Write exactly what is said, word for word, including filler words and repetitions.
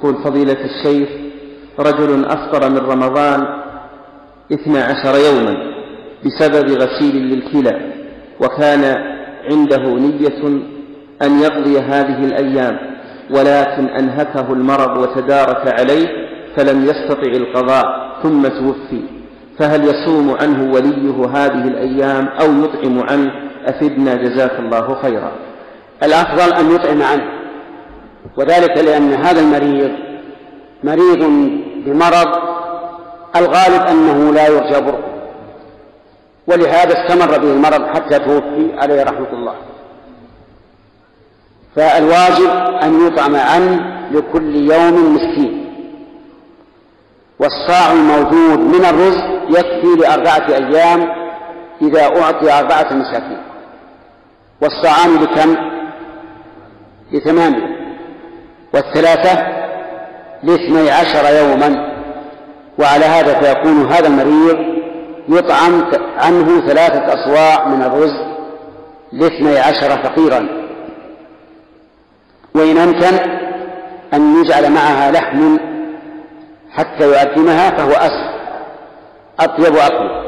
قل فضيلة الشيخ: رجل أفطر من رمضان اثنى عشر يوما بسبب غسيل للكلى، وكان عنده نية أن يقضي هذه الأيام، ولكن أنهكه المرض وتدارك عليه فلم يستطع القضاء ثم توفي، فهل يصوم عنه وليه هذه الأيام أو يطعم عنه؟ أفدنا جزاك الله خيرا. الأفضل أن يطعم عنه، وذلك لأن هذا المريض مريض بمرض الغالب أنه لا يرجى برؤه، ولهذا استمر به المرض حتى توفي عليه رحمة الله. فالواجب أن يطعم عنه لكل يوم مسكين، والصاع الموجود من الرزق يكفي لأربعة أيام إذا أعطي أربعة مساكين، والصاعان لكم؟ لثمانية، والثلاثة لاثني عشر يوما. وعلى هذا فيكون هذا المريض يطعم عنه ثلاثة أصواع من الرزق لاثني عشر فقيرا، وإن أمكن أن يجعل معها لحم حتى يقدمها فهو أسهل أطيب وأقوى.